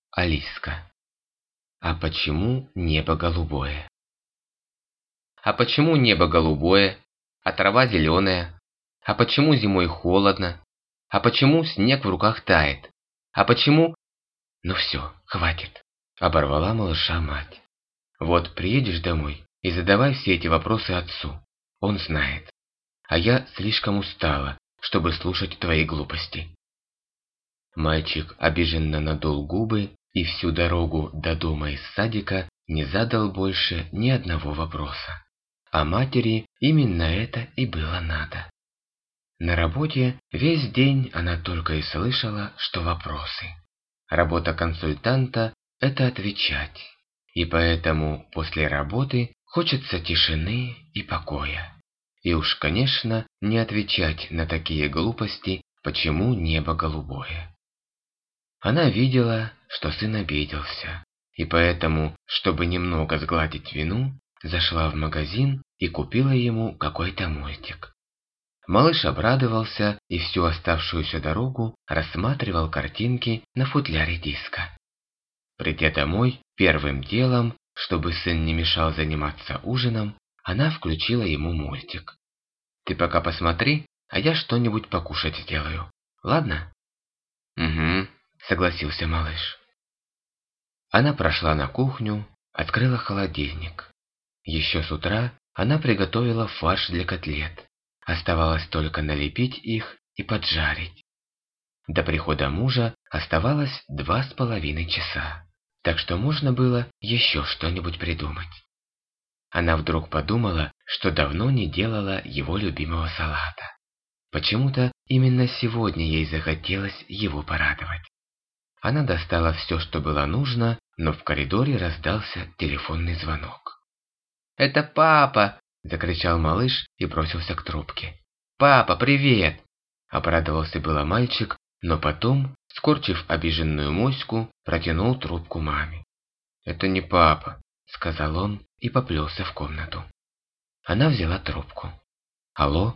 Алиска. А почему небо голубое? А почему небо голубое, а трава зеленая? А почему зимой холодно? А почему снег в руках тает? А почему... Ну все, хватит. Оборвала малыша мать. Вот приедешь домой и задавай все эти вопросы отцу. Он знает. А я слишком устала, чтобы слушать твои глупости. Мальчик обиженно надул губы и всю дорогу до дома из садика не задал больше ни одного вопроса. А матери именно это и было надо. На работе весь день она только и слышала, что вопросы. Работа консультанта – это отвечать. И поэтому после работы хочется тишины и покоя. И уж, конечно, не отвечать на такие глупости, почему небо голубое. Она видела, что сын обиделся, и поэтому, чтобы немного сгладить вину, зашла в магазин и купила ему какой-то мультик. Малыш обрадовался и всю оставшуюся дорогу рассматривал картинки на футляре диска. Придя домой, первым делом, чтобы сын не мешал заниматься ужином, она включила ему мультик. «Ты пока посмотри, а я что-нибудь покушать сделаю. Ладно?» «Угу», — согласился малыш. Она прошла на кухню, открыла холодильник. Еще с утра она приготовила фарш для котлет. Оставалось только налепить их и поджарить. До прихода мужа оставалось 2,5 часа, так что можно было еще что-нибудь придумать. Она вдруг подумала, что давно не делала его любимого салата. Почему-то именно сегодня ей захотелось его порадовать. Она достала все, что было нужно, но в коридоре раздался телефонный звонок. «Это папа!» – закричал малыш и бросился к трубке. «Папа, привет!» – обрадовался было мальчик, но потом, скорчив обиженную моську, протянул трубку маме. «Это не папа», – сказал он и поплелся в комнату. Она взяла трубку. «Алло?»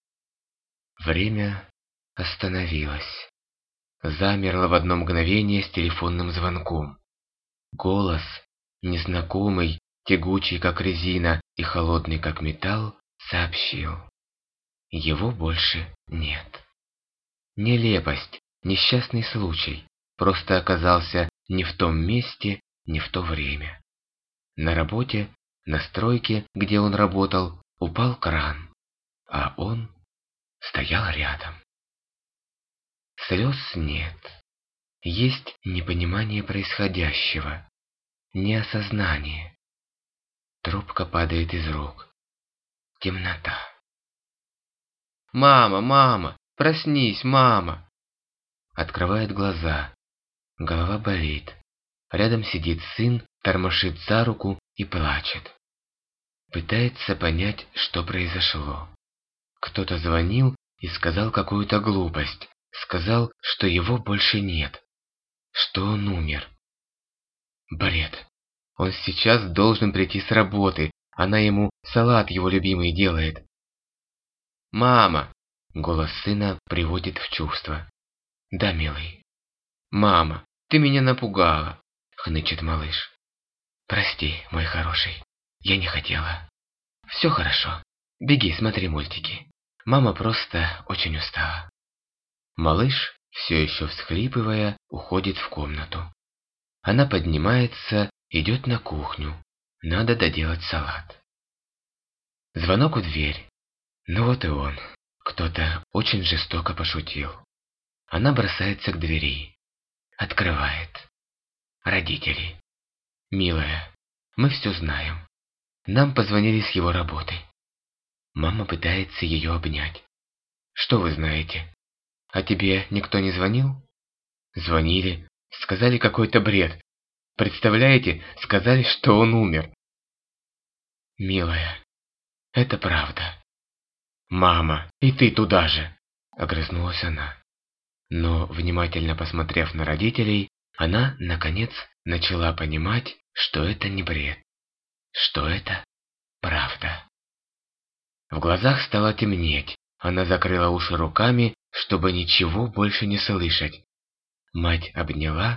Время остановилось. Замерло в одно мгновение с телефонным звонком. Голос, незнакомый, тягучий как резина и холодный как металл, сообщил: его больше нет. Нелепость, несчастный случай, просто оказался не в том месте, не в то время. На работе, на стройке, где он работал, упал кран, а он стоял рядом. Слез нет. Есть непонимание происходящего, неосознание. Трубка падает из рук. Темнота. «Мама, мама! Проснись, мама!» Открывает глаза. Голова болит. Рядом сидит сын, тормошит за руку и плачет. Пытается понять, что произошло. Кто-то звонил и сказал какую-то глупость. Сказал, что его больше нет. Что он умер. Бред. Он сейчас должен прийти с работы. Она ему салат его любимый делает. «Мама!» Голос сына приводит в чувство. «Да, милый». «Мама, ты меня напугала!» Хнычет малыш. «Прости, мой хороший. Я не хотела. Все хорошо. Беги, смотри мультики. Мама просто очень устала». Малыш, все еще всхлипывая, уходит в комнату. Она поднимается, идет на кухню. Надо доделать салат. Звонок в дверь. Ну вот и он. Кто-то очень жестоко пошутил. Она бросается к двери. Открывает. Родители. «Милая, мы все знаем. Нам позвонили с его работы». Мама пытается ее обнять. «Что вы знаете? А тебе никто не звонил?» «Звонили. Сказали какой-то бред. Представляете, сказали, что он умер». «Милая, это правда». «Мама, и ты туда же!» – огрызнулась она. Но, внимательно посмотрев на родителей, она, наконец, начала понимать, что это не бред, что это правда. В глазах стало темнеть, она закрыла уши руками, чтобы ничего больше не слышать. Мать обняла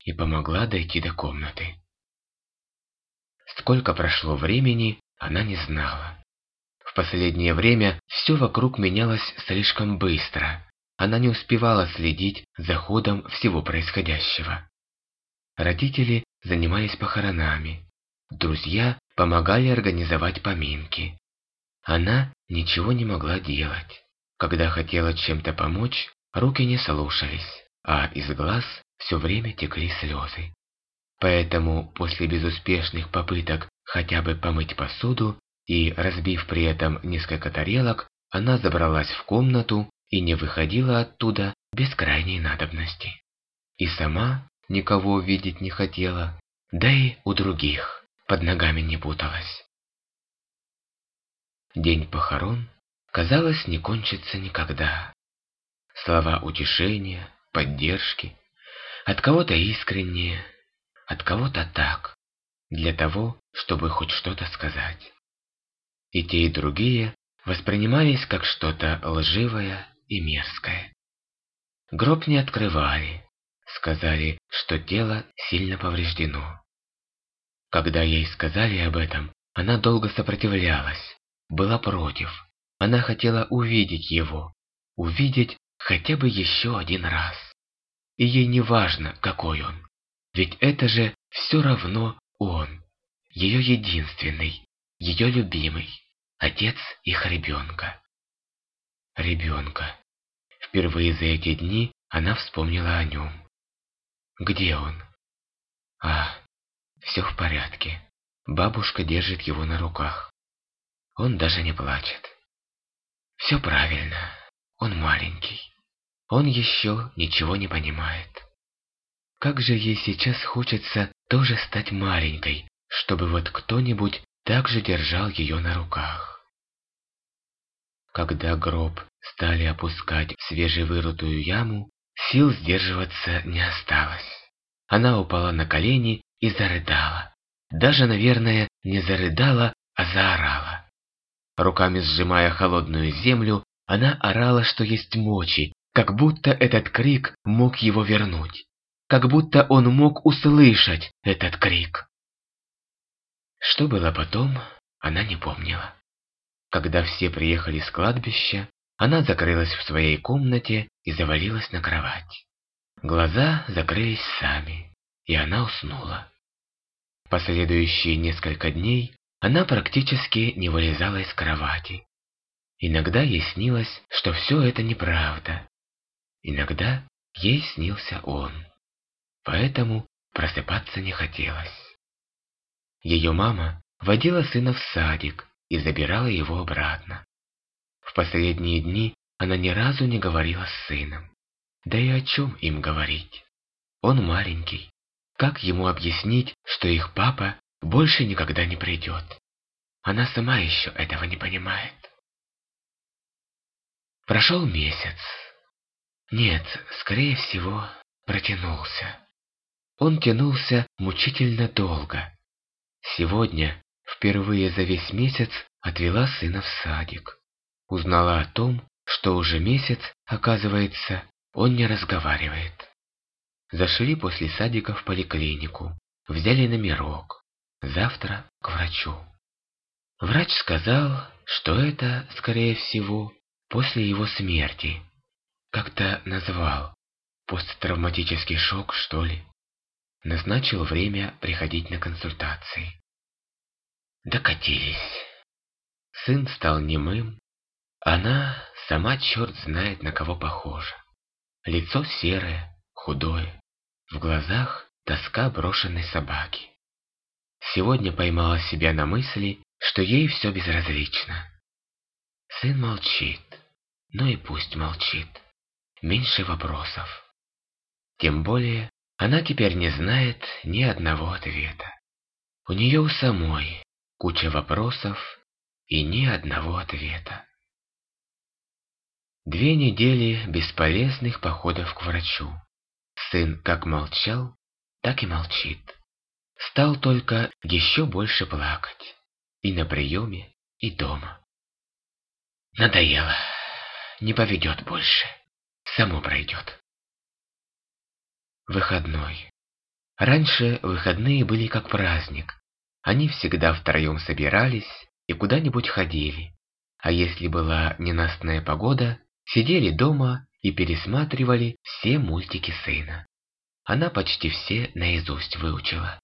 и помогла дойти до комнаты. Сколько прошло времени, она не знала. В последнее время все вокруг менялось слишком быстро. Она не успевала следить за ходом всего происходящего. Родители занимались похоронами. Друзья помогали организовать поминки. Она ничего не могла делать. Когда хотела чем-то помочь, руки не слушались, а из глаз все время текли слезы. Поэтому после безуспешных попыток хотя бы помыть посуду и разбив при этом несколько тарелок, она забралась в комнату и не выходила оттуда без крайней надобности. И сама никого видеть не хотела, да и у других под ногами не путалась. День похорон, казалось, не кончится никогда. Слова утешения, поддержки, от кого-то искренние, от кого-то так, для того, чтобы хоть что-то сказать. И те, и другие воспринимались как что-то лживое и мерзкое. Гроб не открывали, сказали, что тело сильно повреждено. Когда ей сказали об этом, она долго сопротивлялась, была против. Она хотела увидеть его, увидеть хотя бы еще один раз. И ей не важно, какой он, ведь это же все равно он, ее единственный, ее любимый, отец их ребенка. Ребенка. Впервые за эти дни она вспомнила о нем. Где он? Все в порядке. Бабушка держит его на руках. Он даже не плачет. Все правильно. Он маленький. Он еще ничего не понимает. Как же ей сейчас хочется тоже стать маленькой, чтобы вот кто-нибудь так же держал ее на руках. Когда гроб стали опускать в свежевырытую яму, сил сдерживаться не осталось. Она упала на колени и зарыдала. Даже, наверное, не зарыдала, а заорала. Руками сжимая холодную землю, она орала, что есть мочи, как будто этот крик мог его вернуть. Как будто он мог услышать этот крик. Что было потом, она не помнила. Когда все приехали с кладбища, она закрылась в своей комнате и завалилась на кровать. Глаза закрылись сами, и она уснула. Последующие несколько дней она практически не вылезала из кровати. Иногда ей снилось, что все это неправда. Иногда ей снился он. Поэтому просыпаться не хотелось. Ее мама водила сына в садик и забирала его обратно. В последние дни она ни разу не говорила с сыном. Да и о чем им говорить? Он маленький. Как ему объяснить, что их папа больше никогда не придет? Она сама еще этого не понимает. Прошел месяц. Нет, скорее всего, протянулся. Он тянулся мучительно долго. Сегодня, впервые за весь месяц, отвела сына в садик. Узнала о том, что уже месяц, оказывается, он не разговаривает. Зашли после садика в поликлинику, взяли номерок. Завтра к врачу. Врач сказал, что это, скорее всего, после его смерти. Как-то назвал. Посттравматический шок, что ли. Назначил время приходить на консультации. Докатились. Сын стал немым. Она сама черт знает на кого похожа. Лицо серое, худое. В глазах тоска брошенной собаки. Сегодня поймала себя на мысли, что ей все безразлично. Сын молчит. Ну и пусть молчит. Меньше вопросов. Тем более, она теперь не знает ни одного ответа. У нее у самой куча вопросов и ни одного ответа. 2 недели бесполезных походов к врачу. Сын как молчал, так и молчит. Стал только еще больше плакать. И на приеме, и дома. Надоело. Не поведет больше. Само пройдет. Выходной. Раньше выходные были как праздник. Они всегда втроем собирались и куда-нибудь ходили. А если была ненастная погода, сидели дома и пересматривали все мультики сына. Она почти все наизусть выучила.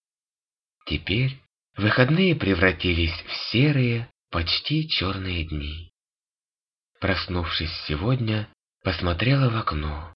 Теперь выходные превратились в серые, почти черные дни. Проснувшись сегодня, посмотрела в окно.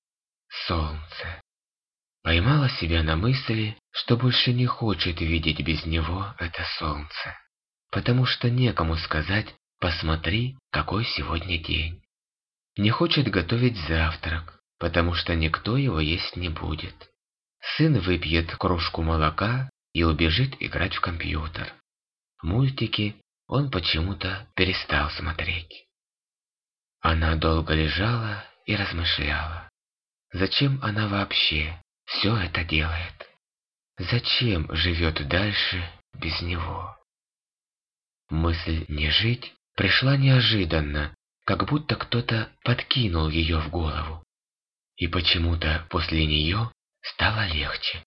Солнце. Поймала себя на мысли, что больше не хочет видеть без него это солнце, потому что некому сказать: «Посмотри, какой сегодня день». Не хочет готовить завтрак, потому что никто его есть не будет. Сын выпьет кружку молока и убежит играть в компьютер. Мультики он почему-то перестал смотреть. Она долго лежала и размышляла. Зачем она вообще все это делает? Зачем живет дальше без него? Мысль не жить пришла неожиданно, как будто кто-то подкинул ее в голову. И почему-то после нее стало легче.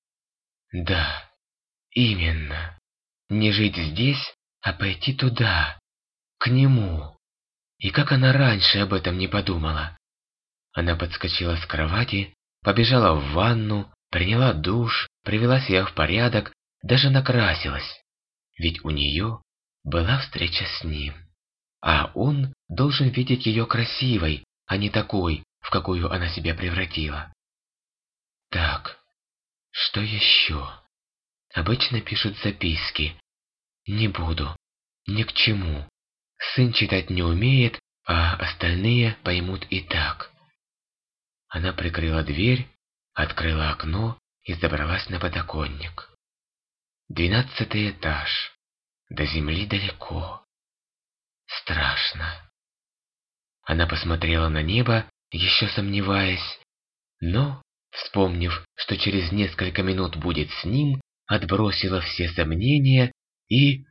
Да, именно. Не жить здесь, а пойти туда, к нему. И как она раньше об этом не подумала? Она подскочила с кровати, побежала в ванну, приняла душ, привела себя в порядок, даже накрасилась. Ведь у нее была встреча с ним. А он должен видеть ее красивой, а не такой, в какую она себя превратила. Так, что еще? Обычно пишут записки. Не буду, ни к чему. Сын читать не умеет, а остальные поймут и так. Она прикрыла дверь, открыла окно и забралась на подоконник. 12-й этаж. До земли далеко. Страшно. Она посмотрела на небо, еще сомневаясь, но, вспомнив, что через несколько минут будет с ним, отбросила все сомнения и...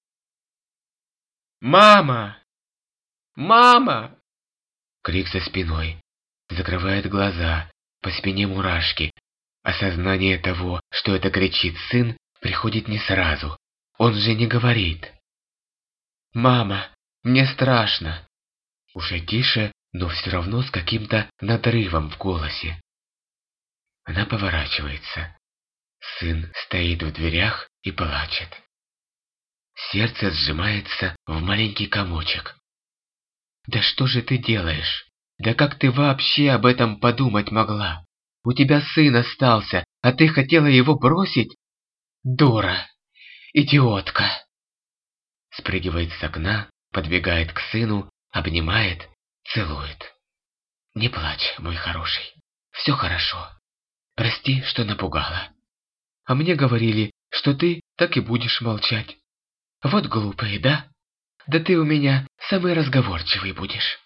«Мама! Мама!» Крик за спиной. Закрывает глаза, по спине мурашки. Осознание того, что это кричит сын, приходит не сразу. Он же не говорит. «Мама, мне страшно!» Уже тише, но все равно с каким-то надрывом в голосе. Она поворачивается. Сын стоит в дверях и плачет. Сердце сжимается в маленький комочек. «Да что же ты делаешь? Да как ты вообще об этом подумать могла? У тебя сын остался, а ты хотела его бросить? Дура! Идиотка!» Спрыгивает с окна, подбегает к сыну, обнимает, целует. «Не плачь, мой хороший. Все хорошо. Прости, что напугала. А мне говорили, что ты так и будешь молчать. Вот глупые, да? Да ты у меня самый разговорчивый будешь».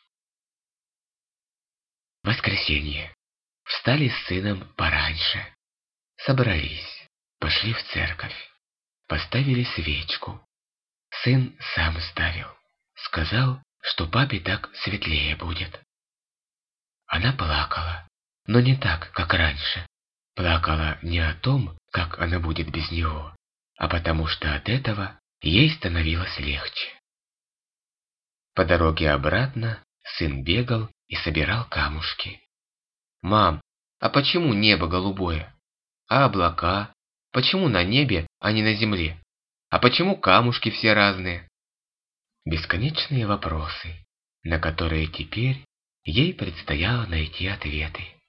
Воскресенье. Встали с сыном пораньше. Собрались. Пошли в церковь. Поставили свечку. Сын сам ставил. Сказал, что папе так светлее будет. Она плакала, но не так, как раньше. Плакала не о том, как она будет без него, а потому что от этого ей становилось легче. По дороге обратно сын бегал и собирал камушки. «Мам, а почему небо голубое? А облака? Почему на небе, а не на земле? А почему камушки все разные?» Бесконечные вопросы, на которые теперь ей предстояло найти ответы.